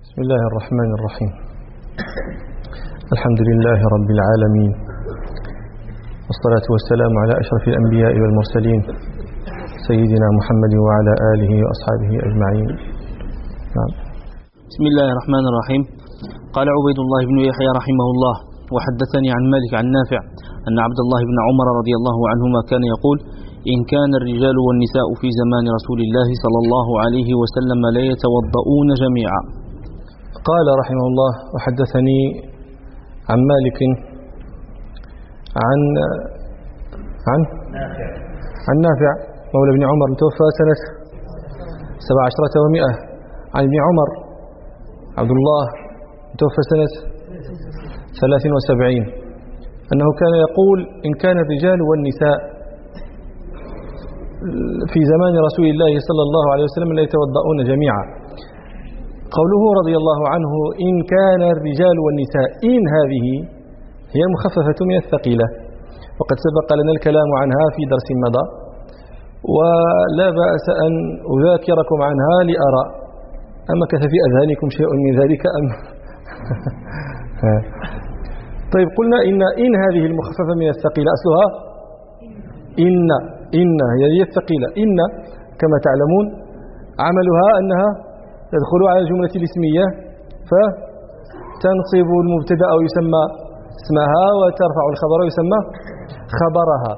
بسم الله الرحمن الرحيم. الحمد لله رب العالمين، والصلاة والسلام على أشرف الأنبياء والمرسلين سيدنا محمد وعلى آله وأصحابه أجمعين. نعم. بسم الله الرحمن الرحيم. قال عبيد الله بن يحيى رحمه الله: وحدثني عن مالك عن نافع أن عبد الله بن عمر رضي الله عنهما كان يقول: إن كان الرجال والنساء في زمان رسول الله صلى الله عليه وسلم لا يتوضؤون جميعا. قال رحمه الله: وحدثني عن مالك عن نافع مولى بن عمر توفى سنة 17 و100. عن ابن عمر عبد الله توفى سنة 73 أنه كان يقول: إن كان الرجال والنساء في زمان رسول الله صلى الله عليه وسلم لا يتوضؤون جميعا. قوله رضي الله عنه إن كان الرجال والنساء، إن هذه هي مخففة من الثقيلة، وقد سبق لنا الكلام عنها في درس مضى، ولا بأس أن أذاكركم عنها لأرى أمكث في أذهانكم شيء من ذلك أم طيب، قلنا إن هذه المخففة من الثقيلة أصلها إن هي الثقيلة. إن كما تعلمون عملها أنها تدخل على الجملة الاسمية فتنصب المبتدا أو يسمى اسمها، وترفع الخبر ويسمى خبرها.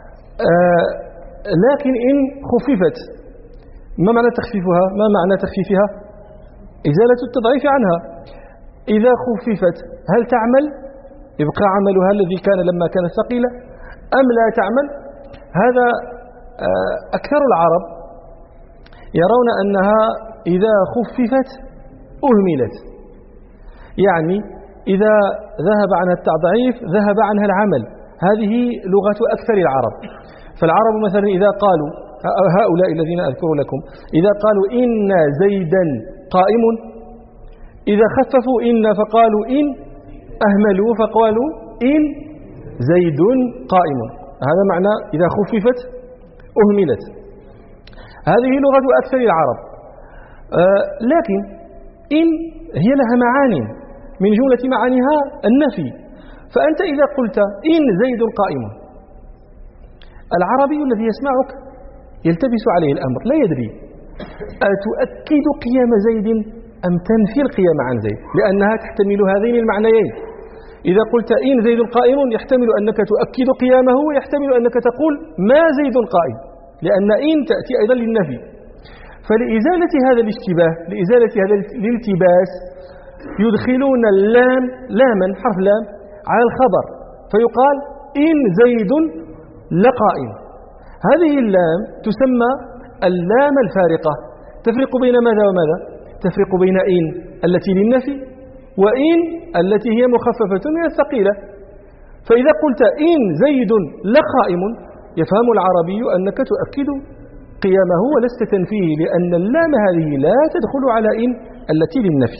لكن إن خففت، ما معنى تخفيفها؟ ما معنى تخفيفها؟ إزالة التضعيف عنها. إذا خففت هل تعمل؟ يبقى عملها الذي كان لما كانت ثقيلة أم لا تعمل؟ هذا أكثر العرب يرون أنها إذا خففت أهملت، يعني إذا ذهب عنها التضعيف ذهب عنها العمل. هذه لغة أكثر العرب. فالعرب مثلا إذا قالوا، هؤلاء الذين أذكر لكم، إذا قالوا إن زيدا قائم، إذا خففوا إن فقالوا إن، أهملوا فقالوا إن زيد قائم. هذا معنى إذا خففت أهملت. هذه لغة أكثر العرب. لكن إن هي لها معاني، من جملة معانيها النفي. فأنت إذا قلت إن زيد قائم، العربي الذي يسمعك يلتبس عليه الأمر، لا يدري أتؤكد قيام زيد أم تنفي القيام عن زيد، لأنها تحتمل هذين المعنيين. إذا قلت إن زيد قائم يحتمل أنك تؤكد قيامه، ويحتمل أنك تقول ما زيد قائم، لأن إن تأتي أيضا للنفي. فلإزالة هذا الاشتباه، لإزالة هذا الالتباس، يدخلون اللام، لاما حرف لام، على الخبر، فيقال إن زيد لقائم. هذه اللام تسمى اللام الفارقة، تفرق بين ماذا وماذا؟ تفرق بين إن التي للنفي وإن التي هي مخففة من الثقيلة. فإذا قلت إن زيد لقائم، يفهم العربي أنك تؤكد قيامه ولست تنفيه، لأن اللام هذه لا تدخل على إن التي للنفي.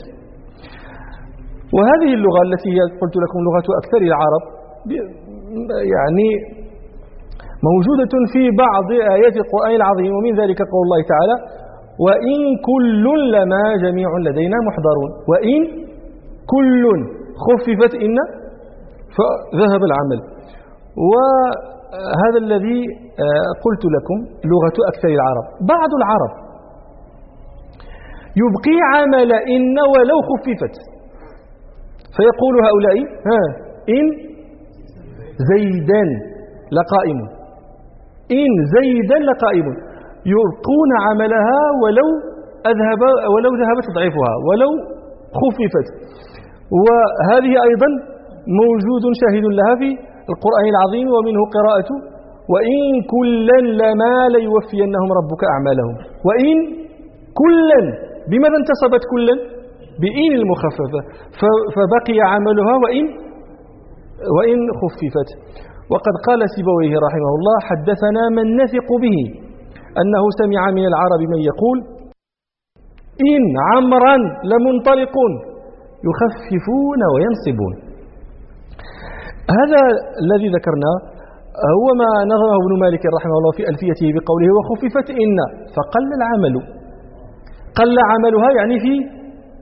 وهذه اللغة التي هي قلت لكم لغة أكثر العرب، يعني موجودة في بعض آيات القرآن العظيم، ومن ذلك قول الله تعالى: وإن كل لما جميع لدينا محضرون. وإن كل خففت إن فذهب العمل. وهذا الذي قلت لكم لغة أكثر العرب. بعض العرب يبقي عمل إن ولو خففت، فيقول هؤلاء إن زيدا لقائم، إن زيدا لقائم، يبقون عملها ولو ذهب تضعيفها، ولو خففت. وهذه أيضا موجود شاهد لها في القرآن العظيم، ومنه قراءة: وإن كلا لما ليوفينهم ربك أعمالهم. وإن كلا، بماذا انتصبت كلا؟ بإن المخففة، فبقي عملها وإن خففت. وقد قال سيبويه رحمه الله: حدثنا من نثق به أنه سمع من العرب من يقول: إن عمرا لمنطلقون يخففون وينصبون. هذا الذي ذكرناه هو ما نظره ابن مالك رحمه الله في ألفيته بقوله: وخففت إن، فقل العمل. قل عملها يعني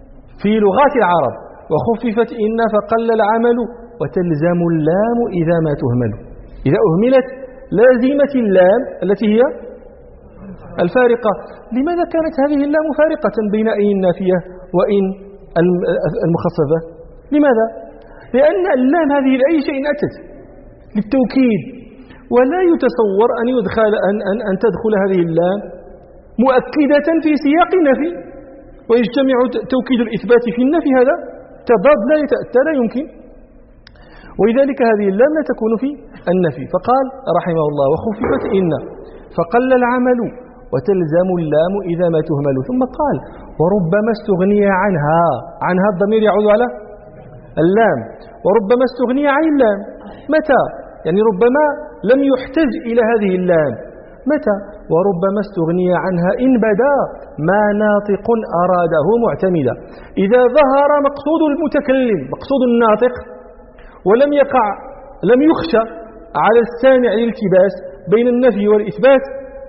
في لغات العرب. وخففت إن فقل العمل وتلزم اللام إذا ما تهمل. إذا أهملت لازمة اللام التي هي الفارقة. لماذا كانت هذه اللام فارقة بين إن النافية وإن المخففة؟ لماذا؟ لأن اللام هذه لأي شيء أتت للتوكيد، ولا يتصور أن تدخل هذه اللام مؤكدة في سياق النفي ويجتمع توكيد الإثبات في النفي. هذا تضاد لا يتأتى، لا يمكن. ولذلك هذه اللام لا تكون في النفي. فقال رحمه الله وخففت إن فقل العمل وتلزم اللام إذا ما تهمل. ثم قال وربما استغني عنها الضمير يعود على اللام، وربما استغني عن اللام. متى؟ يعني ربما لم يحتج إلى هذه اللام. متى؟ وربما استغني عنها إن بدا ما ناطق أراده معتمدا. إذا ظهر مقصود المتكلم، مقصود الناطق، لم يخشى على السامع الالتباس بين النفي والإثبات،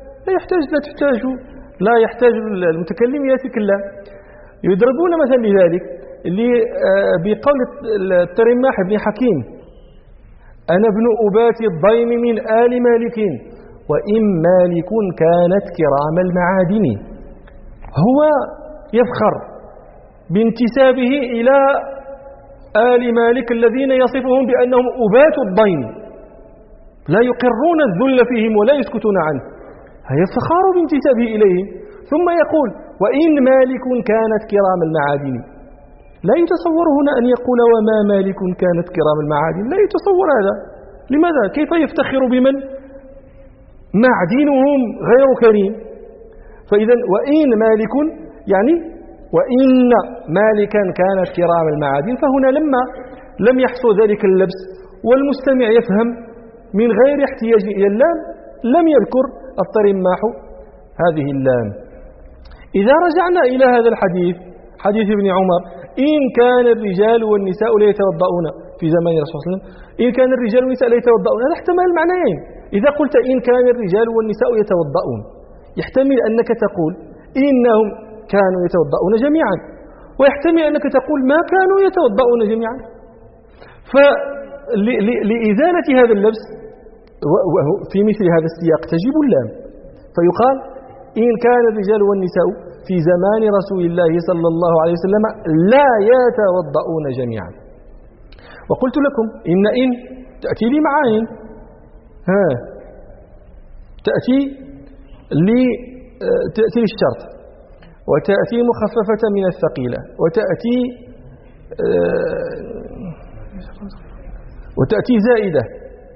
لا يحتاج المتكلم إلى تلك اللام. يضربون مثلا لذلك بقول الترماح بن حكيم أنا ابن أبات الضيم من آل مالك وإن مالك كانت كرام المعادن. هو يفخر بانتسابه إلى آل مالك الذين يصفهم بأنهم أبات الضيم، لا يقرون الذل فيهم ولا يسكتون عنه. يفتخر بانتسابه إليهم. ثم يقول وإن مالك كانت كرام المعادن. لا يتصور هنا أن يقول وما مالك كانت كرام المعادن، لا يتصور هذا. لماذا؟ كيف يفتخر بمن معدنهم غير كريم؟ فإذا وإن مالك يعني وإن مالكا كانت كرام المعادن. فهنا لما لم يحصل ذلك اللبس والمستمع يفهم من غير احتياج إلى اللام، لم يذكر الترماح هذه اللام. إذا رجعنا إلى هذا الحديث، حديث ابن عمر إن كان الرجال والنساء لا يتوضؤون في زمان الرسول صلى الله عليه وسلم، إن كان الرجال والنساء لا يتوضؤون، هذا احتمل المعنيين. إذا قلت إن كان الرجال والنساء يتوضؤون، يحتمل أنك تقول إنهم كانوا يتوضؤون جميعا، ويحتمل أنك تقول ما كانوا يتوضؤون جميعا. فلإزالة هذا اللبس في مثل هذا السياق تجيب اللام، فيقال إن كان الرجال والنساء في زمان رسول الله صلى الله عليه وسلم لا يتوضؤون جميعا. وقلت لكم إن تأتي لي معاني، تأتي للشرط، وتأتي مخففة من الثقيلة، وتأتي زائدة،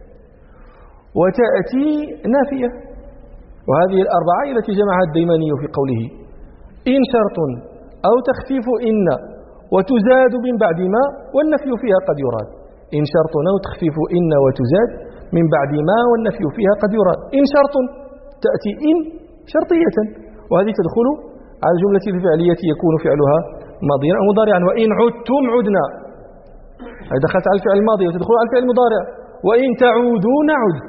وتأتي نافية. وهذه الأربعة التي جمعها الديماني في قوله إن شرط أو تخفيف إن وتزاد من بعد ما والنفي فيها قد يراد. إن شرط أو تخفيف إن وتزاد من بعد ما والنفي فيها قد يراد. إن شرط تأتي إن شرطية، وهذه تدخل على الجملة الفعلية يكون فعلها ماضيا أو مضارعا. وإن عدتم عدنا، هذه دخلت على الفعل الماضي وتدخل على الفعل المضارع. وإن تعودوا نعد.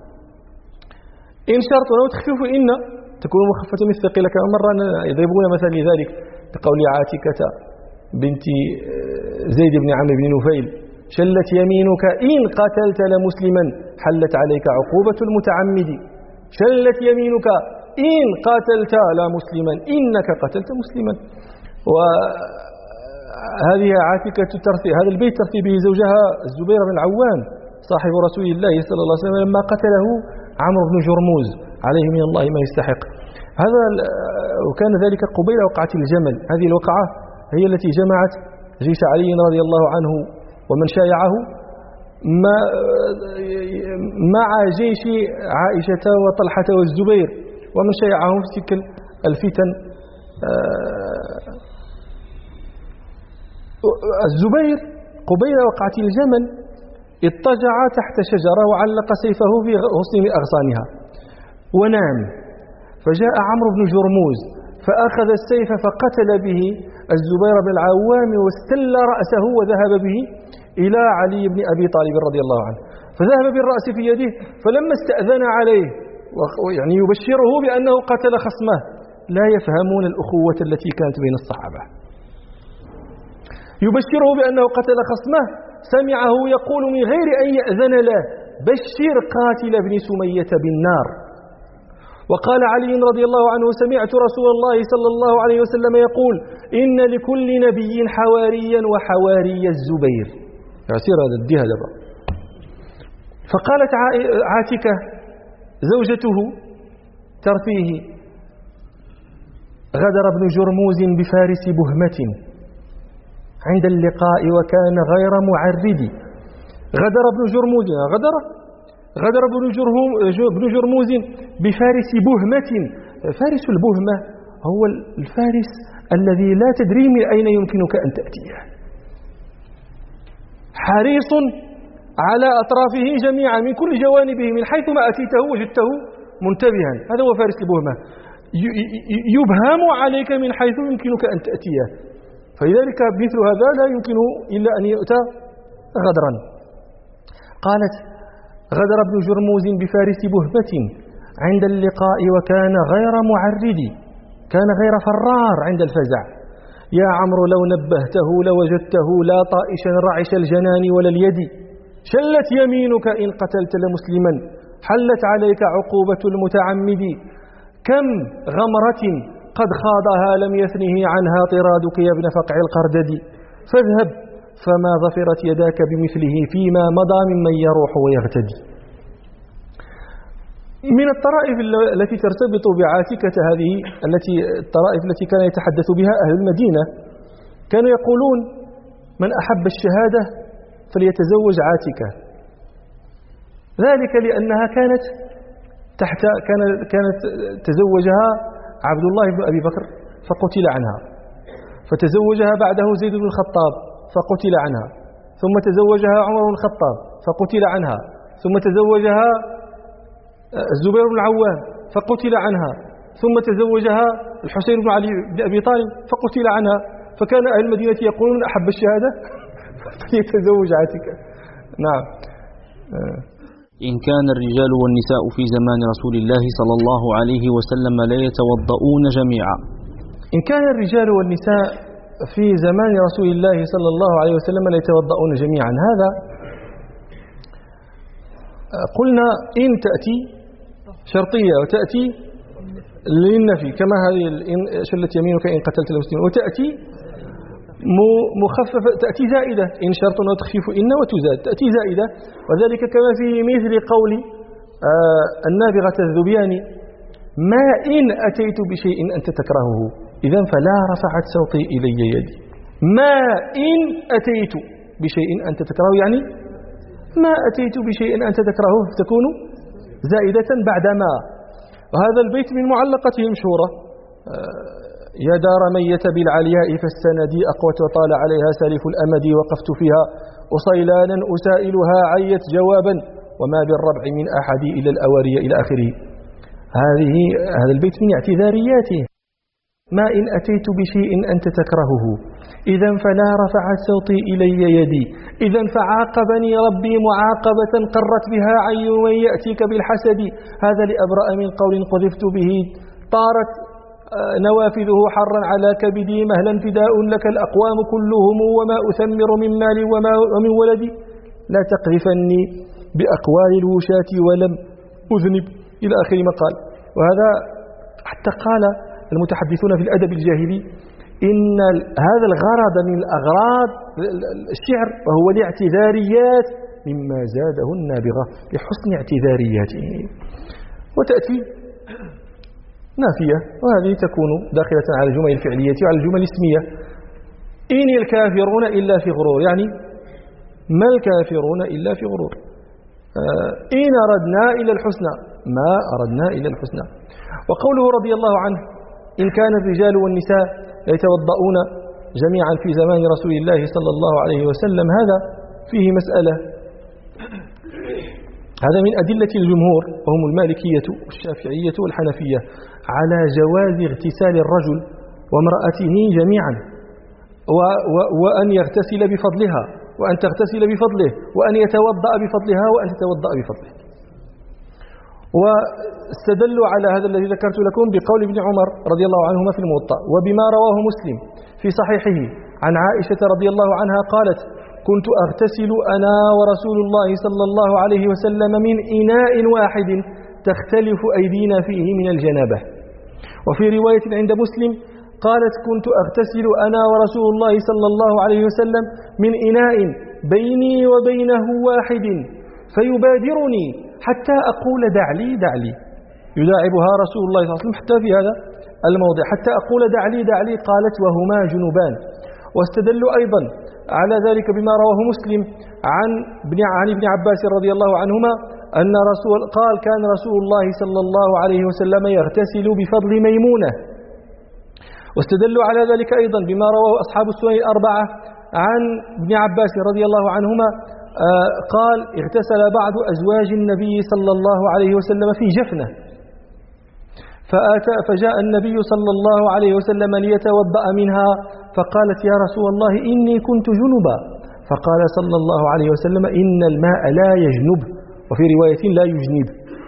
إن شرط أو تخفيف إن تكون مخففة من الثقيلة. كما مرة يضربون مثلا لذلك بقول عاتكة بنت زيد بن عمرو بن نفيل شلت يمينك إن قتلت لمسلما حلت عليك عقوبة المتعمد. شلت يمينك إن قتلت لمسلما إنك قتلت مسلما. وهذه عاتكة هذا البيت ترثي به زوجها الزبير بن العوام صاحب رسول الله صلى الله عليه وسلم لما قتله عمرو بن جرموز عليه من الله ما يستحق. هذا وكان ذلك قبيل وقعة الجمل. هذه الوقعة هي التي جمعت جيش علي رضي الله عنه ومن شايعه مع جيش عائشة وطلحة والزبير ومن شايعهم في تلك الفتن. الزبير قبيل وقعة الجمل اضطجع تحت شجرة وعلق سيفه في غصن أغصانها ونام. فجاء عمرو بن جرموز فأخذ السيف فقتل به الزبير بن العوام واستل رأسه وذهب به إلى علي بن أبي طالب رضي الله عنه، فذهب بالرأس في يده. فلما استأذن عليه يعني يبشره بأنه قتل خصمه لا يفهمون الأخوة التي كانت بين الصحابة. يبشره بأنه قتل خصمه سمعه يقول من غير أن يأذن له: بشر قاتل ابن سمية بالنار. وقال علي رضي الله عنه: سمعت رسول الله صلى الله عليه وسلم يقول: إن لكل نبي حواريا وحواري الزبير. يصير هذا الديه دابا. فقالت عاتكة زوجته ترثيه: غدر ابن جرموز بفارس بهمة عند اللقاء وكان غير معرد. غدر ابن جرموز، غدر ابن جرموز بفارس بهمة. فارس البهمة هو الفارس الذي لا تدري من أين يمكنك أن تأتيه، حريص على أطرافه جميعا من كل جوانبه، من حيث ما أتيته وجدته منتبها. هذا هو فارس البهمة، يبهم عليك من حيث يمكنك أن تأتيه. فلذلك مثل هذا لا يمكنه إلا أن يؤتى غدرا. قالت: غدر ابن جرموز بفارس بهمة عند اللقاء وكان غير معرد، كان غير فرار عند الفزع. يا عمرو لو نبهته لوجدته لا طائشا رعش الجنان ولا اليد. شلت يمينك إن قتلت لمسلما، حلت عليك عقوبة المتعمد. كم غمرة قد خاضها لم يثنه عنها طرادك يا ابن فقع القردد. فاذهب فما ظفرت يداك بمثله فيما مضى ممن يروح ويغتدي. من الطرائف التي ترتبط بعاتكة هذه الطرائف التي كان يتحدث بها أهل المدينة، كانوا يقولون: من أحب الشهادة فليتزوج عاتكة. ذلك لأنها كانت تزوجها عبد الله بن أبي بكر فقتل عنها، فتزوجها بعده زيد بن الخطاب فقتل عنها، ثم تزوجها عمر بن الخطاب فقتل عنها، ثم تزوجها الزبير بن العوام فقتل عنها، ثم تزوجها الحسين بن علي بن أبي طالب فقتل عنها. فكان أهل المدينة يقولون: أحب الشهادة فليتزوج عاتكة. نعم. إن كان الرجال والنساء في زمان رسول الله صلى الله عليه وسلم لا يتوضؤون جميعا. إن كان الرجال والنساء في زمان رسول الله صلى الله عليه وسلم لا يتوضؤون جميعا، هذا قلنا إن تأتي شرطية وتأتي للنفي، كما هذه شلت يمينك إن قتلت المسلمين، وتأتي مخففة، تأتي زائدة، إن شرط وتخفيف إن وتزاد، تأتي زائدة. وذلك كما في مثل قول النابغة الذبياني: ما إن أتيت بشيء أنت تكرهه إذن فلا رفعت صوتي إلي يدي. ما إن أتيت بشيء أنت تكرهه، يعني ما أتيت بشيء أنت تكرهه تكون زائدة بعدما. وهذا البيت من معلقته مشهورة: يا دار ميت بالعلياء فالسندي أقوت وطال عليها سالف الأمد، وقفت فيها أصيلانا أسائلها عيت جوابا، وما بالربع من أحد إلى الأواري إلى آخره. هذا البيت من اعتذارياته: ما إن أتيت بشيء أنت تكرهه إذن فلا رفعت صوتي إلي يدي، إذن فعاقبني ربي معاقبة قرت بها عين من يأتيك بالحسد. هذا لأبرأ من قول قذفت به طارت نوافذه حرا على كبدي، مهلا فداء لك الأقوام كلهم وما أثمر من مال ومن ولدي. لا تقذفني بأقوال الوشاة ولم أذنب، إلى آخر ما قال. وهذا حتى قال المتحدثون في الأدب الجاهلي إن هذا الغرض من الأغراض الشعر وهو الاعتذاريات مما زاده النابغة لحسن اعتذارياته. وتأتي نافية، وهذه تكون داخلة على الجمل الفعلية وعلى الجمل الاسمية. إن الكافرون إلا في غرور، يعني ما الكافرون إلا في غرور. إن أردنا إلى الحسنى، ما أردنا إلى الحسنى. وقوله رضي الله عنه: إن كان الرجال والنساء يتوضؤون جميعا في زمان رسول الله صلى الله عليه وسلم، هذا فيه مسألة. هذا من أدلة الجمهور وهم المالكية والشافعية والحنفية على جواز اغتسال الرجل وامرأته جميعا، وأن يغتسل بفضلها، وأن تغتسل بفضله، وأن يتوضأ بفضلها، وأن تتوضأ بفضله. واستدلوا على هذا الذي ذكرت لكم بقول ابن عمر رضي الله عنهما في الموطأ، وبما رواه مسلم في صحيحه عن عائشة رضي الله عنها قالت: كنت أغتسل أنا ورسول الله صلى الله عليه وسلم من إناء واحد تختلف أيدينا فيه من الجنابة. وفي رواية عند مسلم قالت: كنت أغتسل أنا ورسول الله صلى الله عليه وسلم من إناء بيني وبينه واحد فيبادرني حتى أقول دع لي دع لي، يداعبها رسول الله صلى الله عليه وسلم حتى في هذا الموضع، حتى أقول دع لي دع لي. قالت: وهما جنبان. واستدلوا أيضا على ذلك بما رواه مسلم عن ابن عباس رضي الله عنهما أن قال: كان رسول الله صلى الله عليه وسلم يغتسل بفضل ميمونة. واستدلوا على ذلك أيضا بما رواه أصحاب السنن الأربعة عن ابن عباس رضي الله عنهما قال: اغتسل بعض أزواج النبي صلى الله عليه وسلم في جفنة، فجاء النبي صلى الله عليه وسلم ليتوضأ منها، فقالت: يا رسول الله إني كنت جنبا، فقال صلى الله عليه وسلم: إن الماء لا يجنب، وفي رواية لا يجنب.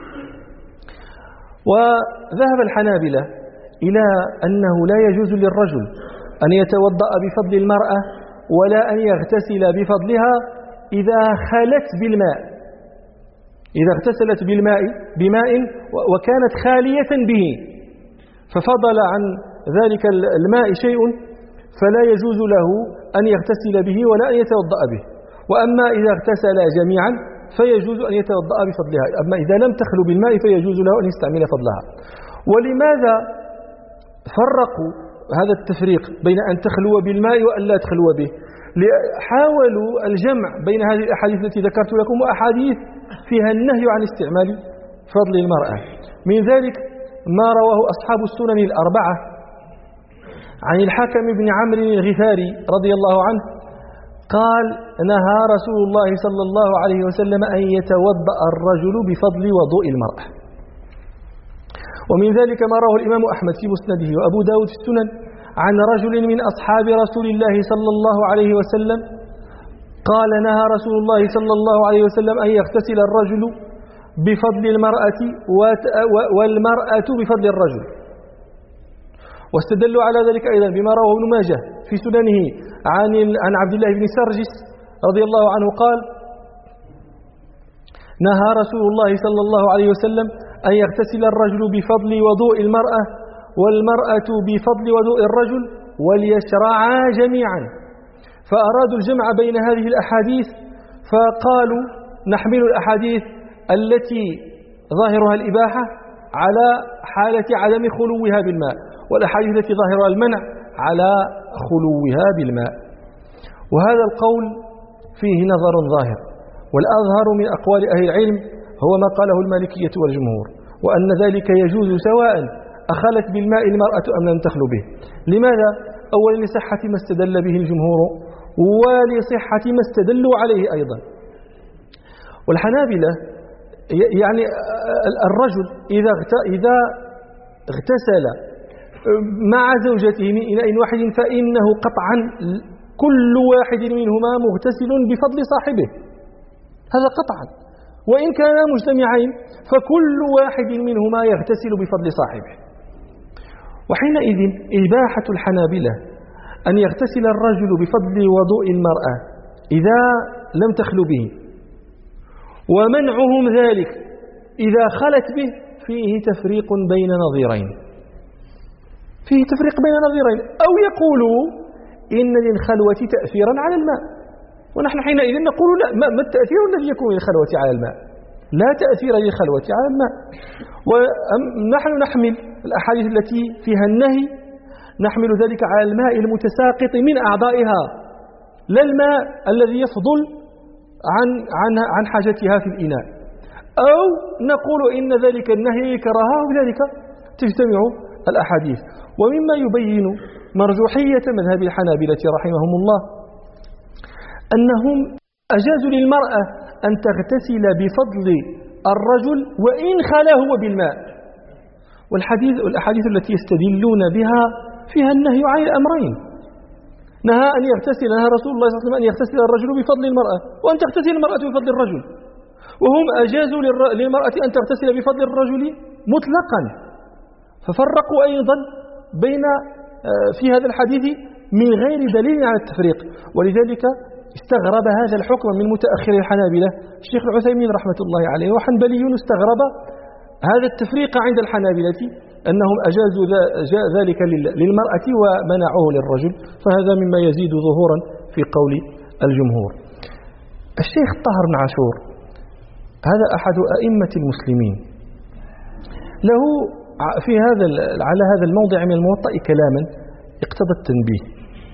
وذهب الحنابلة إلى أنه لا يجوز للرجل أن يتوضأ بفضل المرأة ولا أن يغتسل بفضلها إذا خلت بالماء، إذا اغتسلت بماء وكانت خالية به ففضل عن ذلك الماء شيء فلا يجوز له أن يغتسل به ولا أن يتوضأ به. وأما إذا اغتسل جميعا فيجوز أن يتوضأ بفضلها، أما إذا لم تخلو بالماء فيجوز له أن يستعمل فضلها. ولماذا فرقوا هذا التفريق بين أن تخلو بالماء وأن لا تخلو به؟ حاولوا الجمع بين هذه الأحاديث التي ذكرت لكم وأحاديث فيها النهي عن استعمال فضل المرأة. من ذلك ما رواه أصحاب السنن الأربعة عن الحكم بن عمرو الغفاري رضي الله عنه قال: نهى رسول الله صلى الله عليه وسلم أن يتوضأ الرجل بفضل وضوء المرأة. ومن ذلك ما رواه الإمام أحمد في مسنده وأبو داود في السنن عن رجل من أصحاب رسول الله صلى الله عليه وسلم قال: نهى رسول الله صلى الله عليه وسلم أن يغتسل الرجل بفضل المرأة والمرأة بفضل الرجل. واستدلوا على ذلك أيضا بما رواه ابن ماجه في سننه عن عبد الله بن سرجس رضي الله عنه قال: نهى رسول الله صلى الله عليه وسلم أن يغتسل الرجل بفضل وضوء المرأة والمرأة بفضل وضوء الرجل وليشرعا جميعا. فأرادوا الجمع بين هذه الأحاديث فقالوا: نحمل الأحاديث التي ظاهرها الإباحة على حالة عدم خلوها بالماء، والأحاديث التي ظاهرها المنع على خلوها بالماء. وهذا القول فيه نظر ظاهر، والأظهر من أقوال أهل العلم هو ما قاله المالكية والجمهور، وأن ذلك يجوز سواء أخلت بالماء المرأة أم لم تخلو به. لماذا؟ أولا لصحة ما استدل به الجمهور ولصحة ما استدلوا عليه أيضا. والحنابلة يعني الرجل إذا اغتسل مع زوجته من إناء واحد فإنه قطعا كل واحد منهما مغتسل بفضل صاحبه، هذا قطعا، وإن كانا مجتمعين فكل واحد منهما يغتسل بفضل صاحبه. وحينئذ إباحة الحنابلة أن يغتسل الرجل بفضل وضوء المرأة إذا لم تخلو به، ومنعهم ذلك إذا خلت به، فيه تفريق بين نظيرين، فيه تفريق بين نظيرين. أو يقولوا إن للخلوة تأثيرا على الماء، ونحن حينئذ نقول لا، ما التأثير الذي يكون للخلوة على الماء؟ لا تأثير للخلوة على الماء. ونحن نحمل الأحاديث التي فيها النهي نحمل ذلك على الماء المتساقط من أعضائها، لا الماء الذي يفضل عن حاجتها في الإناء. أو نقول إن ذلك النهي كراهة، وبذلك تجتمع الأحاديث. ومما يبين مرجوحية مذهب الحنابلة رحمهم الله أنهم أجازوا للمرأة أن تغتسل بفضل الرجل وإن خلا هو بالماء. والأحاديث التي يستدلون بها فيها النهي عن الأمرين. نهى رسول الله صلى الله عليه وسلم أن يغتسل الرجل بفضل المرأة وأن تغتسل المرأة بفضل الرجل، وهم أجازوا للمرأة أن تغتسل بفضل الرجل مطلقا. ففرقوا أيضا بين في هذا الحديث من غير دليل على التفريق. ولذلك استغرب هذا الحكم من متأخر الحنابلة. الشيخ العثيمين رحمة الله عليه وحنبلي استغرب هذا التفريق عند الحنابلة، أنهم أجازوا ذلك للمرأة ومنعوه للرجل، فهذا مما يزيد ظهورا في قول الجمهور. الشيخ طاهر بن عاشور هذا أحد أئمة المسلمين، له في على هذا الموضع من الموطأ كلاما اقتضى التنبيه.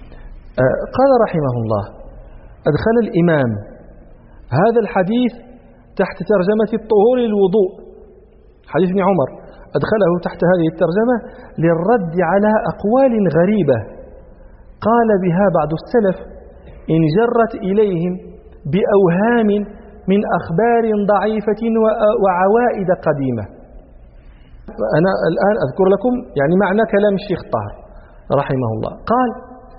قال رحمه الله: أدخل الإمام هذا الحديث تحت ترجمة الطهور للوضوء، حديث ابن عمر أدخله تحت هذه الترجمة للرد على أقوال غريبة قال بها بعض السلف إن جرت إليهم بأوهام من أخبار ضعيفة وعوائد قديمة. أنا الآن أذكر لكم يعني معنى كلام الشيخ طاهر رحمه الله. قال: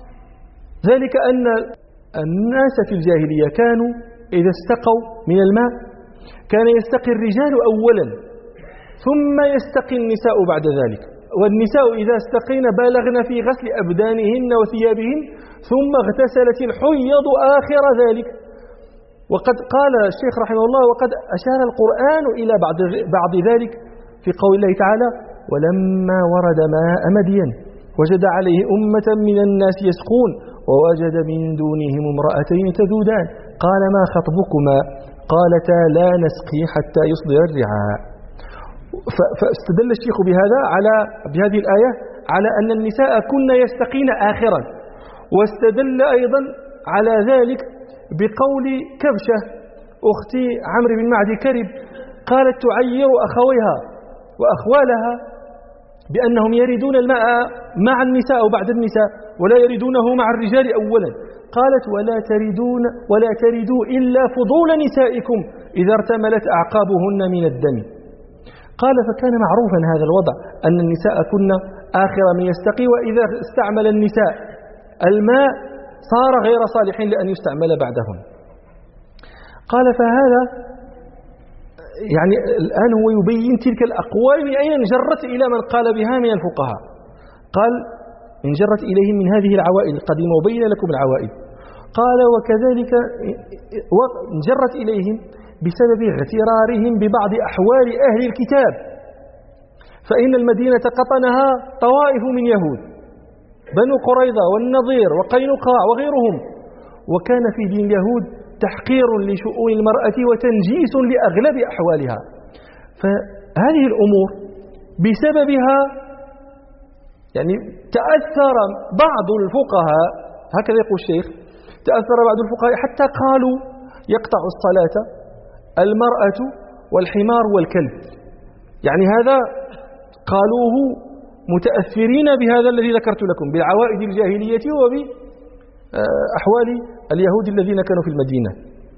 ذلك أن الناس في الجاهلية كانوا إذا استقوا من الماء كان يستقي الرجال أولا ثم يستقي النساء بعد ذلك، والنساء إذا استقين بالغن في غسل أبدانهن وثيابهن ثم اغتسلت الحيض آخر ذلك. وقد قال الشيخ رحمه الله: وقد أشار القرآن إلى بعض ذلك في قول الله تعالى: ولما ورد ماء مدين وجد عليه أمة من الناس يسقون ووجد من دونهم امرأتين تذودان قال ما خطبكما قالتا لا نسقي حتى يصدر الرعاء. فاستدل الشيخ بهذه الآية على أن النساء كن يستقين آخرا، واستدل أيضا على ذلك بقول كبشة أخت عمرو بن معدي كرب قالت تعير أخويها وأخوالها بأنهم يريدون الماء مع النساء أو بعد النساء ولا يريدونه مع الرجال أولا. قالت ولا تريدوا إلا فضول نسائكم إذا ارتملت أعقابهن من الدم. قال: فكان معروفا هذا الوضع أن النساء كن آخر من يستقي، وإذا استعمل النساء الماء صار غير صالح لأن يستعمل بعدهن. قال: فهذا يعني الآن هو يبين تلك الأقوال من أين انجرت إلى من قال بها من الفقهاء. قال: انجرت إليهم من هذه العوائد القديمة وبين لكم العوائد. قال: وكذلك انجرت إليهم بسبب اغترارهم ببعض أحوال أهل الكتاب، فإن المدينة قطنها طوائف من يهود بنو قريظة والنضير وقينقاع وغيرهم، وكان في دين اليهود تحقير لشؤون المرأة وتنجيس لأغلب أحوالها. فهذه الأمور بسببها يعني تأثر بعض الفقهاء، هكذا يقول الشيخ، تأثر بعض الفقهاء حتى قالوا يقطع الصلاة المرأة والحمار والكلب. يعني هذا قالوه متأثرين بهذا الذي ذكرت لكم بالعوائد الجاهلية وبأحوال اليهود الذين كانوا في المدينة.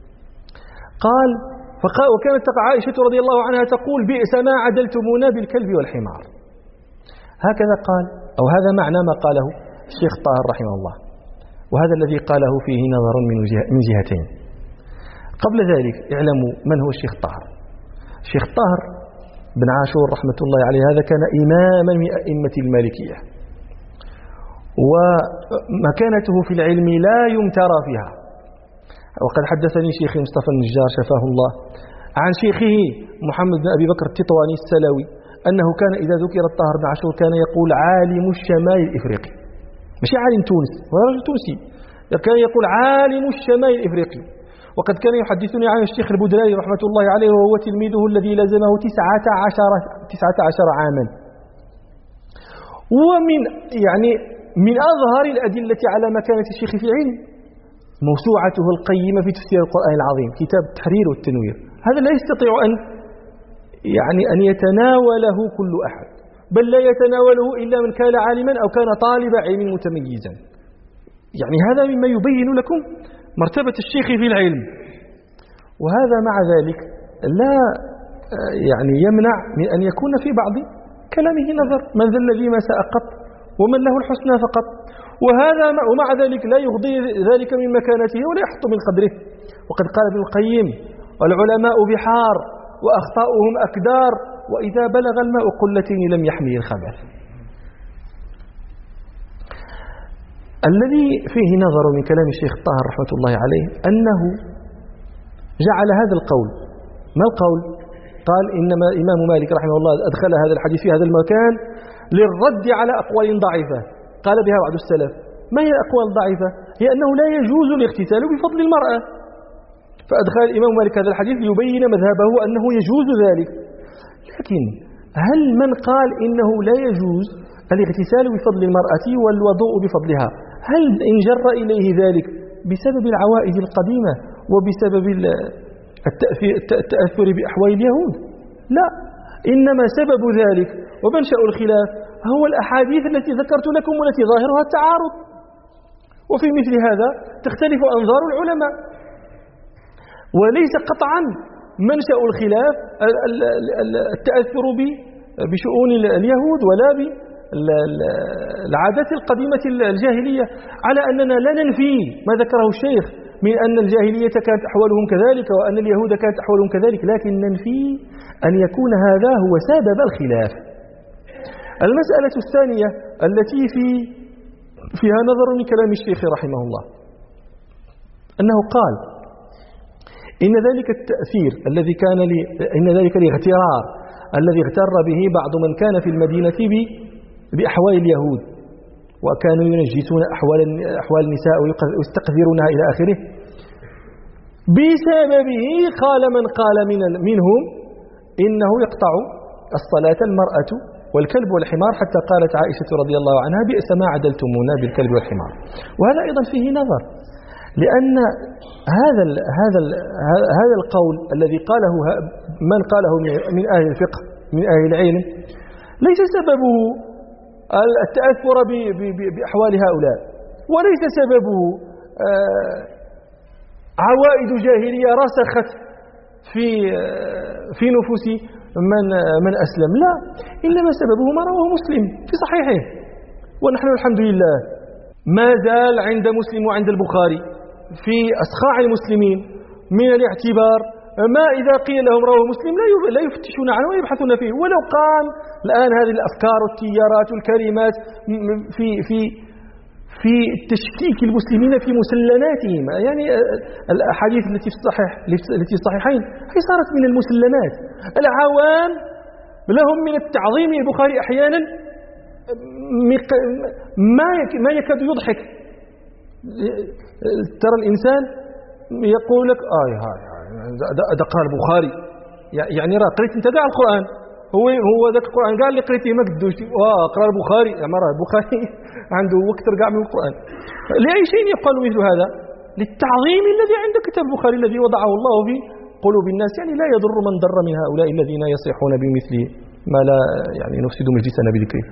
قال: وكانت عائشة رضي الله عنها تقول: بئس ما عدلتمونا بالكلب والحمار. هكذا قال، أو هذا معنى ما قاله الشيخ طاهر رحمه الله، وهذا الذي قاله فيه نظر من جهتين. قبل ذلك اعلموا من هو الشيخ طاهر. الشيخ طاهر بن عاشور رحمة الله عليه هذا كان إماما من أئمة المالكية، ومكانته في العلم لا يمترى فيها. وقد حدثني شيخي مصطفى النجار شفاه الله عن شيخه محمد بن أبي بكر التطواني السلوي أنه كان إذا ذكر الطاهر بن عاشور كان يقول عالم الشمال الإفريقي، مش عالم تونس ولا رجل تونسي، كان يقول عالم الشمال الإفريقي. وقد كان يحدثني عن الشيخ البدراني رحمة الله عليه وهو تلميذه الذي لازمه 19 عاما. ومن من أظهر الأدلة على مكانة الشيخ في العلم موسوعته القيمة في تفسير القرآن العظيم، كتاب التحرير والتنوير. هذا لا يستطيع أن يتناوله كل أحد، بل لا يتناوله إلا من كان عالما أو كان طالب علم متميزا. يعني هذا مما يبين لكم مرتبة الشيخ في العلم. وهذا مع ذلك لا يمنع من أن يكون في بعض كلامه نظر، من ذا الذي ما ساء قط ومن له الحسنى فقط. ومع ذلك لا يغضي ذلك من مكانته ولا يحط من قدره. وقد قال ابن القيم: والعلماء بحار وأخطاؤهم أكدار، وإذا بلغ الماء قلتين لم يحمل الخبث. الذي فيه نظر من كلام الشيخ الطاهر رحمة الله عليه أنه جعل هذا القول. ما القول؟ قال إنما الإمام مالك رحمه الله أدخل هذا الحديث في هذا المكان للرد على أقوال ضعيفة قال بها بعض السلف. ما هي الأقوال الضعيفة؟ هي أنه لا يجوز الاغتسال بفضل المرأة، فأدخل الإمام مالك هذا الحديث ليبين مذهبه أنه يجوز ذلك. لكن هل من قال إنه لا يجوز الاغتسال بفضل المرأة والوضوء بفضلها هل انجر إليه ذلك بسبب العوائد القديمة وبسبب التأثر بأحوال اليهود؟ لا، إنما سبب ذلك ومنشأ الخلاف هو الأحاديث التي ذكرت لكم والتي ظاهرها التعارض. وفي مثل هذا تختلف أنظار العلماء، وليس قطعا منشأ الخلاف التأثر بشؤون اليهود ولا بالعادات القديمة الجاهلية، على أننا لا ننفي ما ذكره الشيخ من أن الجاهلية كانت أحوالهم كذلك وأن اليهود كانت أحوالهم كذلك، لكن ننفي أن يكون هذا هو سبب الخلاف. المسألة الثانية التي فيها نظر من كلام الشيخ رحمه الله أنه قال إن ذلك التأثير الذي كان إن ذلك الاغترار الذي اغتر به بعض من كان في المدينة بأحوال اليهود وكانوا ينجسون أحوال النساء ويستقذرونها إلى آخره، بسببه قال من قال منهم إنه يقطع الصلاة المرأة والكلب والحمار، حتى قالت عائشة رضي الله عنها بئس ما عدلتمونا بالكلب والحمار. وهذا أيضا فيه نظر، لأن هذا القول الذي قاله من قاله من أهل الفقه من أهل العلم ليس سببه التأثر بأحوال هؤلاء، وليس سببه عوائد جاهلية رسخت في نفوس من أسلم، لا، إنما سببه ما رواه مسلم في صحيحه، ونحن الحمد لله ما زال عند مسلم وعند البخاري في أسخاع المسلمين من الاعتبار ما إذا قيل لهم رواه مسلم لا يفتشون عنه ويبحثون فيه، ولو قال الآن هذه الأفكار والتيارات والكلمات في تشكيك المسلمين في مسلماتهم، يعني الأحاديث التي في الصحيحين هي صارت من المسلمات. العوام لهم من التعظيم البخاري أحيانا ما يكاد يضحك. ترى الإنسان يقول لك هذا قال البخاري، يعني راه قريت انت كاع القرآن، هو ذاك القرآن قال لي قريته ما قدوش قرأ البخاري، مرة البخاري عنده أكثر كاع من القرآن. لأي شيء يقال مثل هذا؟ للتعظيم الذي عند كتاب البخاري الذي وضعه الله في قلوب الناس، يعني لا يضر من ضر من هؤلاء الذين يصيحون بمثل ما لا يعني نفسد مجلسنا بذكره.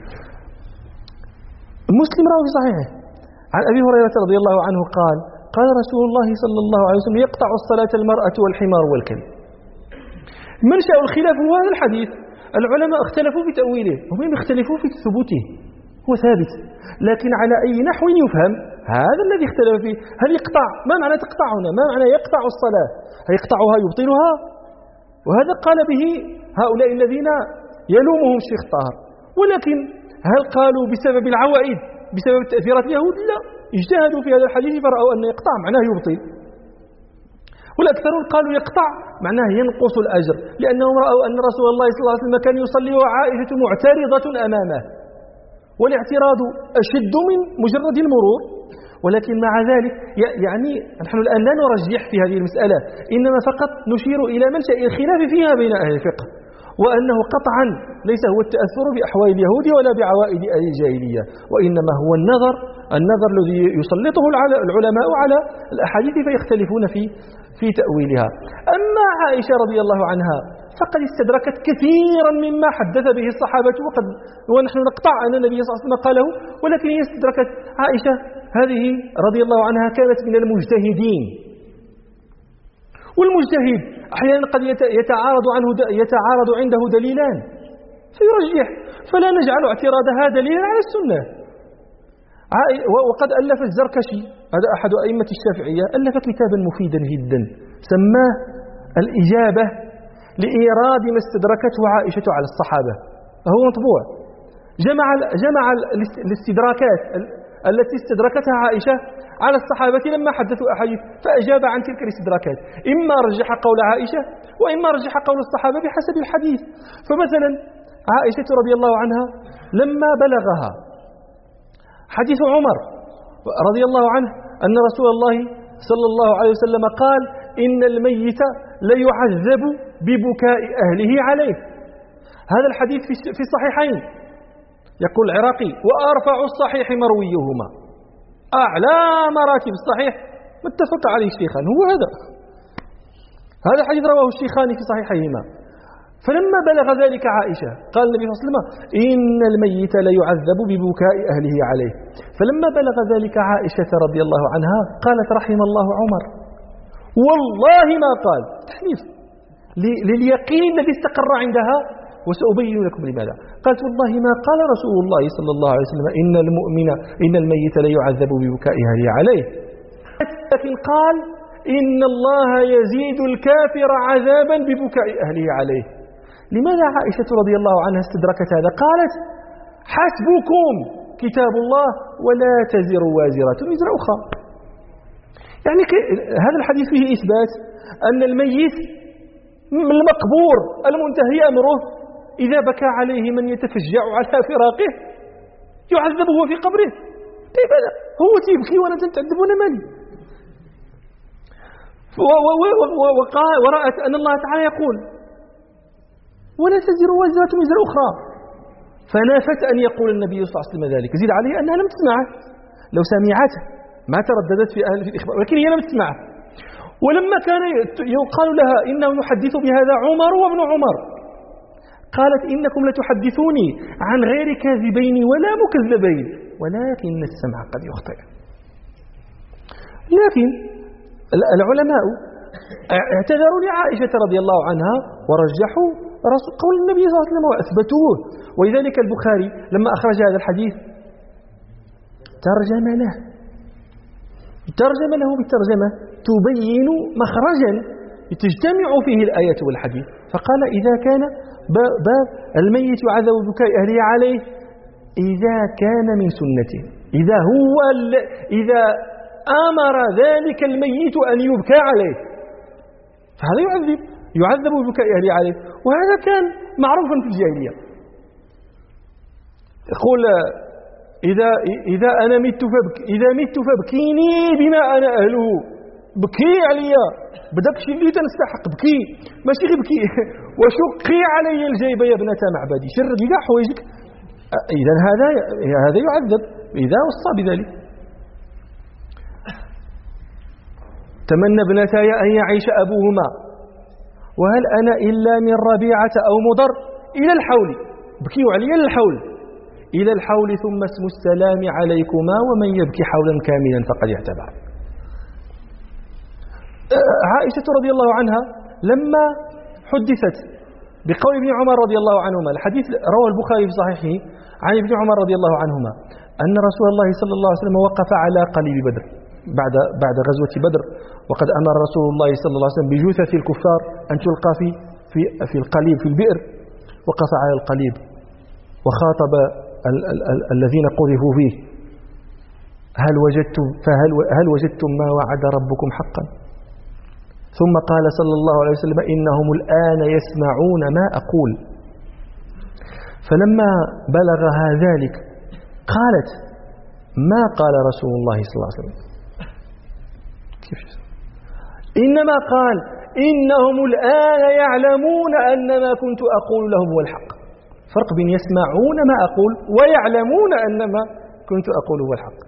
مسلم روى في صحيحه عن أبي هريرة رضي الله عنه قال قال رسول الله صلى الله عليه وسلم يقطع الصلاة المرأة والحمار والكلب. منشأ الخلاف هو هذا الحديث، العلماء اختلفوا في تأويله وهم يختلفوا في ثبوته، هو ثابت، لكن على أي نحو يفهم هذا الذي اختلف فيه. هل يقطع؟ ما معنى تقطع هنا؟ ما معنى يقطع الصلاة؟ هل يقطعها يبطلها؟ وهذا قال به هؤلاء الذين يلومهم الشيخ طاهر. ولكن هل قالوا بسبب العوائد بسبب تأثيرات اليهود؟ لا، اجتهدوا في هذا الحديث فرأوا أن يقطع معناه يبطل، والأكثرون قالوا يقطع معناه ينقص الأجر، لأنهم رأوا أن رسول الله صلى الله عليه وسلم كان يصلي وعائشة معترضة أمامه، والاعتراض أشد من مجرد المرور. ولكن مع ذلك يعني نحن الآن لا نرجح في هذه المسألة، إنما فقط نشير إلى منشأ الخلاف فيها بين أهل الفقه، وأنه قطعا ليس هو التأثر بأحوال اليهود ولا بعوائد أهل الجاهلية، وإنما هو النظر الذي يسلطه العلماء على الأحاديث فيختلفون في تأويلها. أما عائشة رضي الله عنها فقد استدركت كثيرا مما حدث به الصحابة، ونحن نقطع أن النبي صلى الله عليه وسلم قاله، ولكن هي استدركت. عائشة هذه رضي الله عنها كانت من المجتهدين، والمجتهد أحيانا قد يتعارض عنده دليلان فيرجح، فلا نجعل اعتراضها دليلا على السنة. وقد ألف الزركشي هذا أحد أئمة الشافعية ألف كتابا مفيدا جدا سماه الإجابة لإيراد ما استدركته عائشة على الصحابة، هو مطبوع، جمع الاستدراكات التي استدركتها عائشة على الصحابة لما حدثوا أحاديث، فأجاب عن تلك الاستدراكات، إما رجح قول عائشة وإما رجح قول الصحابة بحسب الحديث. فمثلا عائشة رضي الله عنها لما بلغها حديث عمر رضي الله عنه أن رسول الله صلى الله عليه وسلم قال إن الميت ليعذب ببكاء أهله عليه. هذا الحديث في الصحيحين. يقول العراقي: وأرفع الصحيح مرويهما، أعلى مراتب الصحيح متفق عليه الشيخان هو هذا الحديث رواه الشيخان في صحيحيهما. فلما بلغ ذلك عائشة قال النبي صلى الله عليه وسلم: إن الميت ليعذب ببكاء أهله عليه. فلما بلغ ذلك عائشة رضي الله عنها قالت: رحم الله عمر، والله ما قال، تحليف لليقين الذي استقر عندها، وسأبين لكم لماذا. قالت: والله ما قال رسول الله صلى الله عليه وسلم إن الميت ليعذب ببكاء أهله عليه، لكن قال: إن الله يزيد الكافر عذابا ببكاء أهله عليه. لماذا عائشة رضي الله عنها استدركت هذا؟ قالت: حسبكم كتاب الله ولا تزر وازرة وزر أخرى. يعني هذا الحديث فيه إثبات أن الميت المقبور المنتهي أمره إذا بكى عليه من يتفجع على فراقه يعذب هو في قبره. طيب هو تبكي ولا تعذبون مالي. ورأت أن الله تعالى يقول: ولا تزر وازرة وزر أخرى، فنافت أن يقول النبي صلى الله عليه وسلم ذلك. زيد عليه أنها لم تسمعه، لو سمعته ما ترددت في الإخبار، ولكن هي لم تسمعه. ولما كان يقال لها إنه يحدث بهذا عمر وابن عمر، قالت: إنكم لتحدثوني عن غير كاذبين ولا مكذبين، ولكن السمع قد يخطئ. لكن العلماء اعتذروا لعائشة رضي الله عنها ورجحوا قول النبي صلى الله عليه وسلم وأثبتوه. ولذلك البخاري لما أخرج هذا الحديث ترجم له بالترجمة تبين مخرجا تجتمع فيه الآية والحديث، فقال: إذا كان باب الميت يعذب ببكاء أهله عليه إذا كان من سنته، إذا أمر ذلك الميت أن يبكى عليه، فهذا يعذب ببكاء أهله عليه. وهذا كان معروفا في الجاهلية. يقول: إذا أنا مت فابكيني بما أنا أهله، بكي عليا بدك شي اللي تنستحق، بكي ماشي غير بكي وشقي علي الجيب يا ابنة معبدي، شردي كاع حوايجك. إذا هذا يعذب إذا وصى بذلك. تمنى ابنتاي أن يعيش أبوهما، وهل أنا إلا من ربيعة أو مضر إلى الحول، بكيوا علي للحول، إلى الحول ثم اسم السلام عليكما، ومن يبكي حولا كاملا فقد اعتبر. عائشة رضي الله عنها لما حدثت بقول ابن عمر رضي الله عنهما، الحديث روى البخاري في صحيحه عن ابن عمر رضي الله عنهما أن رسول الله صلى الله عليه وسلم وقف على قليب بدر بعد غزوة بدر، وقد أمر رسول الله صلى الله عليه وسلم بجثث الكفار أن تلقى في القليب في البئر. وقف على القليب وخاطب الذين قذفوا فيه: هل وجدتم ما وعد ربكم حقا؟ ثم قال صلى الله عليه وسلم: إنهم الآن يسمعون ما أقول. فلما بلغها ذلك قالت: ما قال رسول الله صلى الله عليه وسلم؟ إنما قال: إنهم الآن يعلمون أن ما كنت أقول لهم هو الحق. فرق بين يسمعون ما أقول ويعلمون أن ما كنت أقول هو الحق.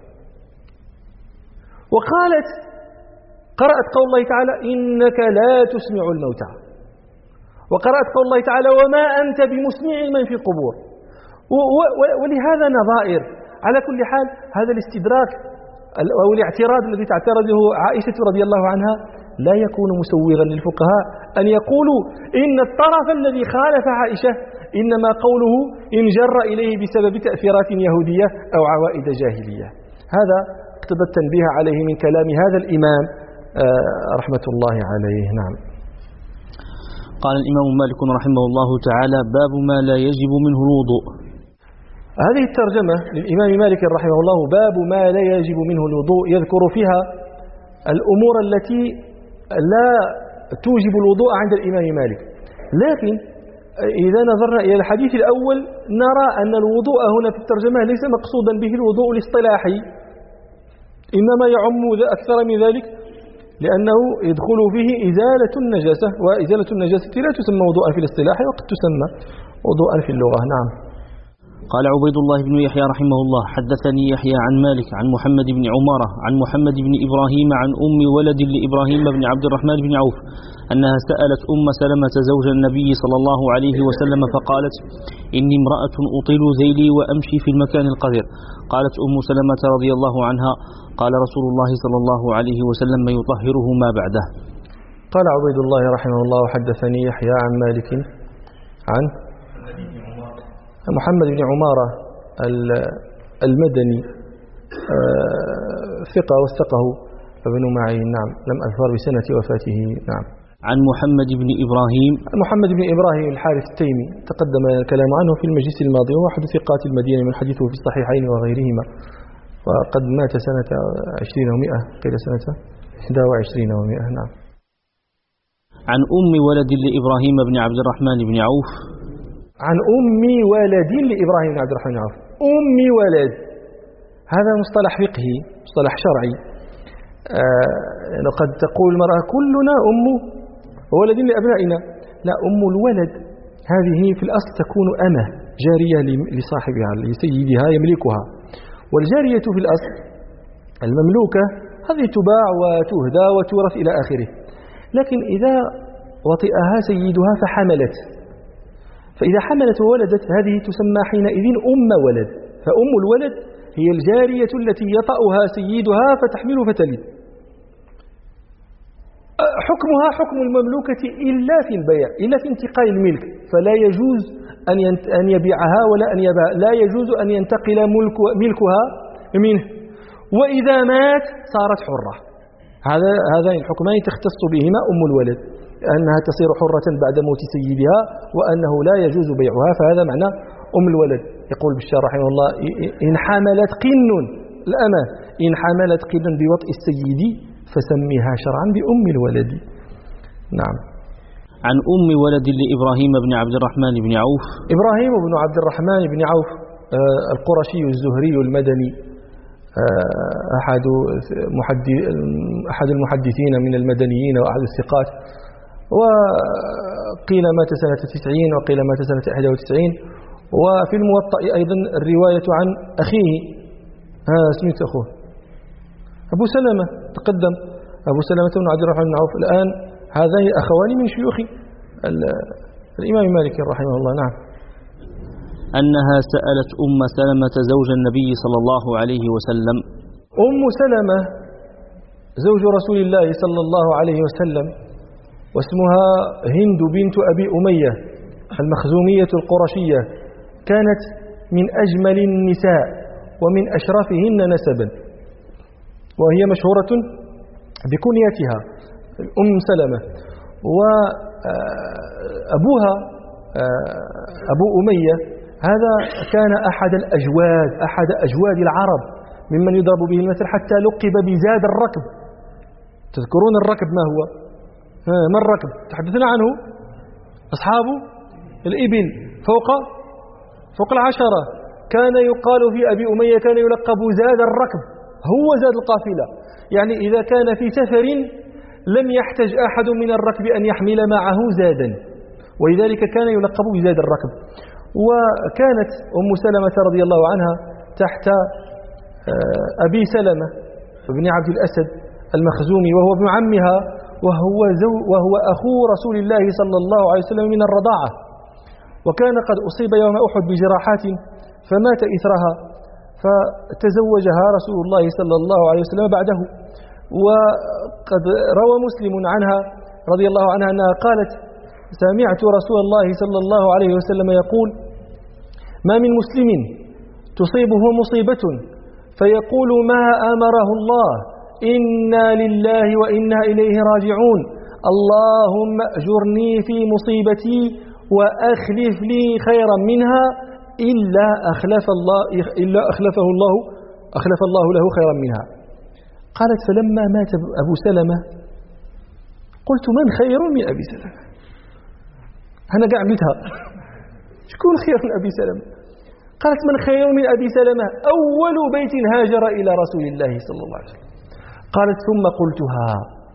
وقالت: قرأت قول الله تعالى: إنك لا تسمع الموتى. وقرأت قول الله تعالى: وما أنت بمسمع من في القبور. ولهذا نظائر. على كل حال هذا الاستدراك أو الاعتراض الذي تعترضه عائشة رضي الله عنها لا يكون مسوغا للفقهاء أن يقولوا إن الطرف الذي خالف عائشة إنما قوله إن جر إليه بسبب تأثيرات يهودية أو عوائد جاهلية. هذا اقتضى التنبيه عليه من كلام هذا الإمام رحمة الله عليه. نعم. قال الإمام مالك رحمه الله تعالى: باب ما لا يجب منه الوضوء. هذه الترجمة للإمام مالك رحمه الله باب ما لا يجب منه الوضوء، يذكر فيها الأمور التي لا توجب الوضوء عند الإمام مالك. لكن إذا نظرنا إلى الحديث الأول نرى أن الوضوء هنا في الترجمة ليس مقصودا به الوضوء الاصطلاحي، إنما يعم أكثر من ذلك، لأنه يدخل فيه إزالة النجاسة، وإزالة النجاسة لا تسمى وضوءا في الاصطلاح وقد تسمى وضوءا في اللغة. نعم. قال عبيد الله بن يحيى رحمه الله حدثني يحيى عن مالك عن محمد بن عمارة عن محمد بن إبراهيم عن أم ولد لإبراهيم بن عبد الرحمن بن عوف أنها سألت أم سلمة زوج النبي صلى الله عليه وسلم فقالت إني امرأة أطيل ذيلي وأمشي في المكان القذر. قالت أم سلمة رضي الله عنها قال رسول الله صلى الله عليه وسلم يطهره ما بعده. قال عبيد الله رحمه الله حدثني يحيى عن مالك عن محمد بن عمارة المدني ثقة وثقه ابن معين. نعم. لم أذكر بسنة وفاته. نعم. عن محمد بن إبراهيم. محمد بن إبراهيم الحارث التيمي تقدم الكلام عنه في المجلس الماضي، وهو أحد ثقات المدينة من حديثه في الصحيحين وغيرهما، وقد مات سنة 20 و100 قيل سنة 21 و100. نعم. عن أم ولد لإبراهيم بن عبد الرحمن بن عوف. عن أم ولد لإبراهيم بن عبد الرحمن بن عوف. أم ولد هذا مصطلح فقهي، مصطلح شرعي. قد تقول المرأة كلنا أم ولد لأبنائنا، لا، أم الولد هذه في الأصل تكون أمة جارية لصاحبها لسيدها يملكها، والجارية في الأصل المملوكة هذه تباع وتهدى وتورث إلى آخره. لكن إذا وطئها سيدها فحملت، فإذا حملت وولدت هذه تسمى حينئذ أم ولد. فأم الولد هي الجارية التي يطأها سيدها فتحمل فتلد. حكمها حكم المملوكة إلا في البيع، إلا في انتقال الملك، فلا يجوز أن يبيعها ولا أن يباع، لا يجوز أن ينتقل ملكها منه. وإذا مات صارت حرة. هذين الحكمان تختص بهما أم الولد، أنها تصير حرة بعد موت سيدها، وأنه لا يجوز بيعها، فهذا معنى أم الولد. يقول بشار رحمه الله إن حملت قن الأمة، إن حملت قن بوطء السيد فسميها شرعا بأم الولد. نعم. عن أم ولد لإبراهيم بن عبد الرحمن بن عوف. إبراهيم بن عبد الرحمن بن عوف القرشي الزهري المدني، أحد المحدثين من المدنيين وأحد الثقات، وقيل مات سنة 90 وقيل مات سنة 91. وفي الموطأ أيضا الرواية عن أخيه، اسمه أخوه أبو سلمة تقدم، أبو سلمة بن عبد الرحمن بن عوف. الآن هذان أخوان من شيوخ الإمام مالك رحمه الله. نعم. أنها سألت أم سلمة زوج النبي صلى الله عليه وسلم. أم سلمة زوج رسول الله صلى الله عليه وسلم، واسمها هند بنت أبي أمية المخزومية القرشية، كانت من أجمل النساء ومن أشرفهن نسبا، وهي مشهورة بكنيتها أم سلمة. وأبوها أبو أمية هذا كان أحد أجواد العرب، ممن يضرب به المثل حتى لقب بزاد الركب. تذكرون الركب ما هو؟ ما الركب؟ تحدثنا عنه أصحاب الإبل فوق 10. كان يقال في أبي أمية كان يلقب زاد الركب، هو زاد القافلة، يعني إذا كان في سفر لم يحتج أحد من الركب أن يحمل معه زادا، ولذلك كان يلقب بزاد الركب. وكانت أم سلمة رضي الله عنها تحت أبي سلمة بن عبد الأسد المخزومي، وهو ابن عمها، وهو أخو رسول الله صلى الله عليه وسلم من الرضاعة، وكان قد أصيب يوم أحد بجراحات فمات إثرها، فتزوجها رسول الله صلى الله عليه وسلم بعده. وقد روى مسلم عنها رضي الله عنها أنها قالت: سمعت رسول الله صلى الله عليه وسلم يقول: ما من مسلم تصيبه مصيبة فيقول ما أمره الله، إنا لله وإنا إليه راجعون، اللهم أجرني في مصيبتي وأخلف لي خيرا منها، إلا أخلف الله له خيرا منها. قالت فلما مات أبو سلمة قلت من خير من أبي سلمة؟ أنا قاعد عملتها شكون خير من أبي سلمة؟ قالت من خير من أبي سلمة أول بيت هاجر إلى رسول الله صلى الله عليه وسلم. قالت ثم قلتها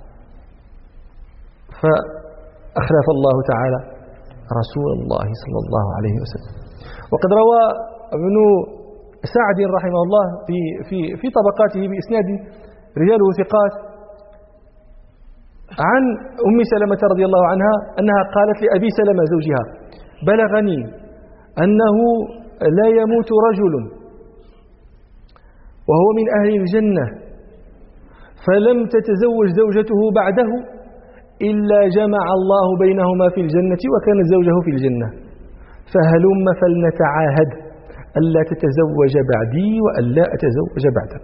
فأخلف الله تعالى رسول الله صلى الله عليه وسلم. وقد روى ابن سعد رحمه الله في طبقاته بإسناد رجاله ثقات عن أم سلمة رضي الله عنها أنها قالت لأبي سلمة زوجها بلغني أنه لا يموت رجل وهو من أهل الجنة فلم تتزوج زوجته بعده إلا جمع الله بينهما في الجنة وكانت زوجه في الجنة فهلم فلنتعاهد ألا تتزوج بعدي وألا أتزوج بعدك.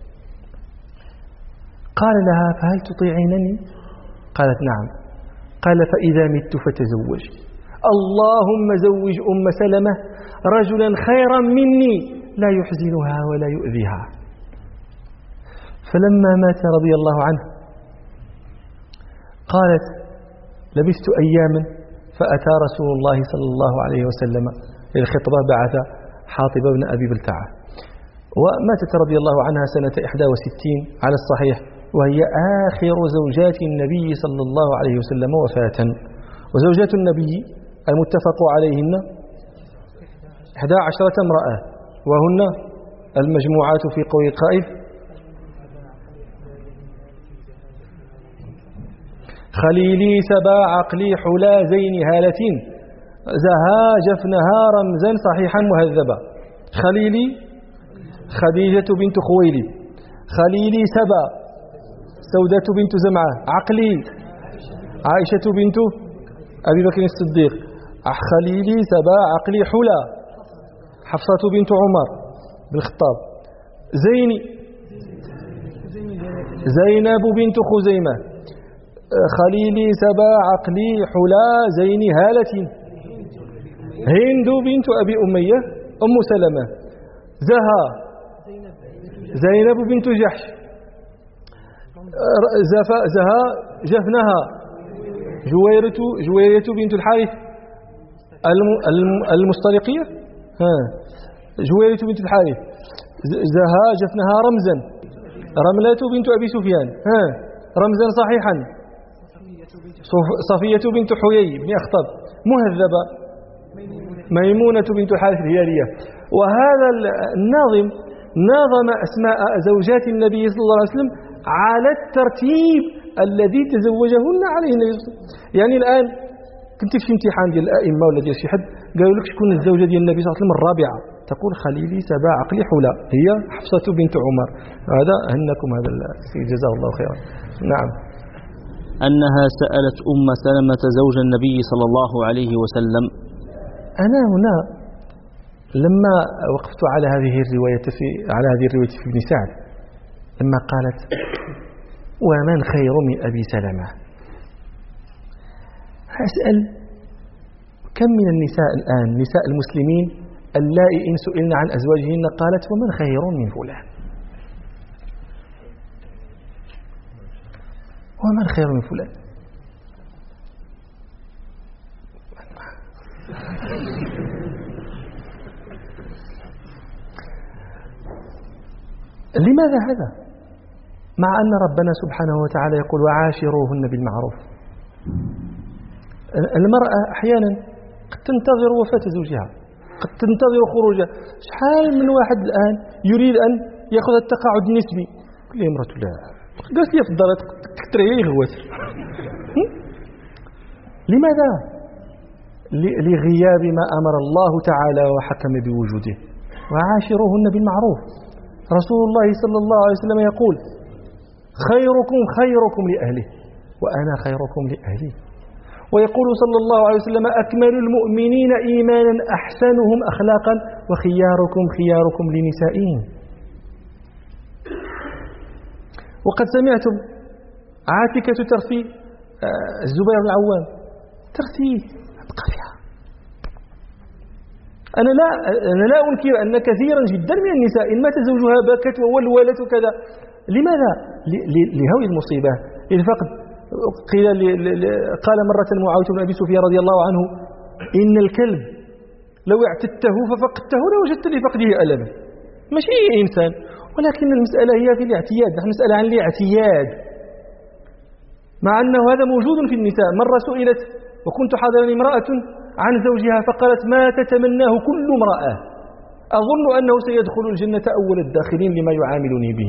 قال لها فهل تطيعينني؟ قالت نعم. قال فإذا مت فتزوج اللهم زوج أم سلمة رجلا خيرا مني لا يحزنها ولا يؤذيها. فلما مات رضي الله عنه قالت لبثت أياما فأتى رسول الله صلى الله عليه وسلم للخطبة بعث حاطب بن أبي بلتعة وماتت رضي الله عنها سنة 61 على الصحيح وهي آخر زوجات النبي صلى الله عليه وسلم وفاة. وزوجات النبي المتفق عليهن 11 امرأة وهن المجموعات في قول القائل خليلي سبا عقلي حلا زين هالتين زها جفنها رمزا صحيحا مهذبا. خليلي خديجة بنت خويلد خليلي سبا سودة بنت زمعة عقلي عائشة بنت أبي بكر الصديق خليلي سبا عقلي حلا حفصة بنت عمر بن الخطاب زينب بنت خزيمة خليلي سبا عقلي حلا زين هالة هند بنت أبي أمية أم سلمة زها زينب بنت جحش زها جفنها جويرة بنت الحارث المسترقية جويرة بنت الحارث زها جفنها رمزا رملة بنت أبي سفيان رمزا صحيحا صفية بنت حيي بن أخطب مهذبة ميمونة بنت الحارث الهلالية. وهذا الناظم ناظم أسماء زوجات النبي صلى الله عليه وسلم على الترتيب الذي تزوجهن عليه النبي صلى الله عليه وسلم. يعني الآن كنت في امتحان ديال الأئمة ولا ديال شي حد قالوا لك شكون الزوجة ديال النبي صلى الله عليه وسلم الرابعة تقول خليلي سبا عقلي حلا هي حفصة بنت عمر. هذا هنكم هذا السيد جزاه الله خيرا. نعم. أنها سألت أم سلمة زوج النبي صلى الله عليه وسلم. أنا هنا لما وقفت على هذه الرواية في ابن سعد لما قالت ومن خير من أبي سلمة أسأل كم من النساء الآن نساء المسلمين اللائي إن سئلن عن أزواجهن قالت ومن خير من فلان ومن خير من فلان. لماذا هذا؟ مع أن ربنا سبحانه وتعالى يقول وعاشروهن بالمعروف. المرأة أحيانا قد تنتظر وفاة زوجها قد تنتظر خروجها. شحال من واحد الآن يريد أن يأخذ التقاعد النسبي كل امرأة لا قالت لي في الدار تكتري غوات. لماذا؟ لغياب ما أمر الله تعالى وحكم بوجوده. وعاشروهن بالمعروف. رسول الله صلى الله عليه وسلم يقول خيركم خيركم لأهله وأنا خيركم لأهلي. ويقول صلى الله عليه وسلم أكمل المؤمنين إيمانا أحسنهم أخلاقا وخياركم خياركم لنسائهم. وقد سمعتم عاتكة ترثي الزبير بن العوام ترثيه أبقى فيها أنا لا أنكر أن كثيرا جدا من النساء إن مات زوجها بكت وولولت وكذا. لماذا؟ لهول المصيبة، للفقد. قال مرة معاوية بن أبي سفيان رضي الله عنه: إن الكلب لو اعتدته ففقدته لوجدت لفقده ألما. ماشي إنسان، ولكن المسألة هي في الاعتياد. نحن نسأل عن الاعتياد، مع أنه هذا موجود في النساء. مرة سئلت وكنت حاضرا امرأة عن زوجها فقالت: ما تتمناه كل امرأة، أظن أنه سيدخل الجنة أول الداخلين لما يعاملني به.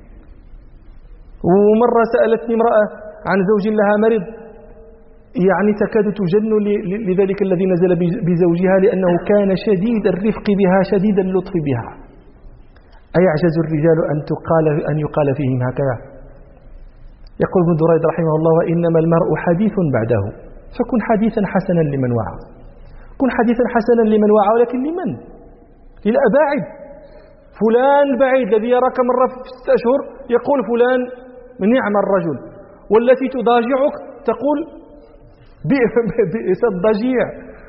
ومرة سألتني امرأة عن زوج لها مرض، يعني تكاد تجن لذلك الذي نزل بزوجها، لأنه كان شديد الرفق بها شديد اللطف بها. أيعجز الرجال أن يقال فيهم هكذا؟ يقول ابن دريد رحمه الله: وإنما المرء حديث بعده، فكن حديثا حسنا لمن وعى. كن حديثا حسنا لمن وعى، ولكن لمن؟ للأباعد. فلان بعيد الذي يراك مرة في 6 أشهر يقول فلان نعم الرجل، والتي تضاجعك تقول بئس الضجيع.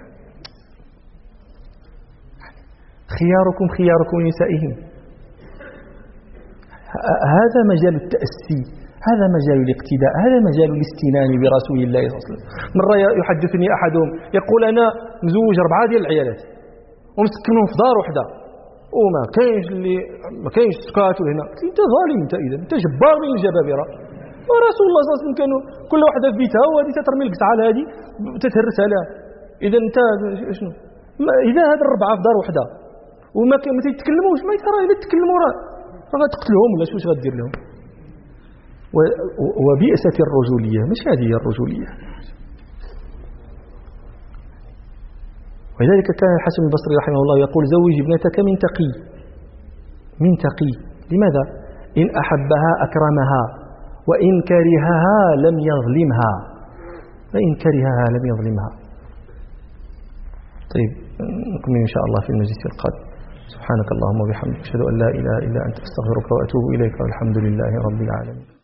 خياركم خياركم لنسائهم. هذا مجال التأسي، هذا مجال الاقتداء، هذا مجال الاستنان برسول الله صلى الله عليه وسلم. مرة يحدثني أحدهم يقول: أنا مزوج 4 ديال العيالات ومسكنهم في دار وحده وما كاينش سكات هنا. انت ظالم، انت اذا انت جبار من الجبابره. ورسول الله صلى الله عليه وسلم كانوا كل واحده في بيتها، وهذه تترمي القطعه هذه تتهرسها لها. اذا انت شنو اذا هاد 4 في دار وحده وما تيتكلموش، ما يترى الا تكلموا راه غتقتلهم ولا شو غدير لهم. وبئست الرجوليه، مش هذه هي الرجوليه. ولذلك كان الحسن البصري رحمه الله يقول: زوج ابنتك من تقي. لماذا؟ إن أحبها أكرمها، وإن كرهها لم يظلمها. طيب، نكمل إن شاء الله في المجلس القادم. سبحانك اللهم وبحمدك، أشهد أن لا إله إلا أنت، أستغفرك وأتوب إليك، والحمد لله رب العالمين.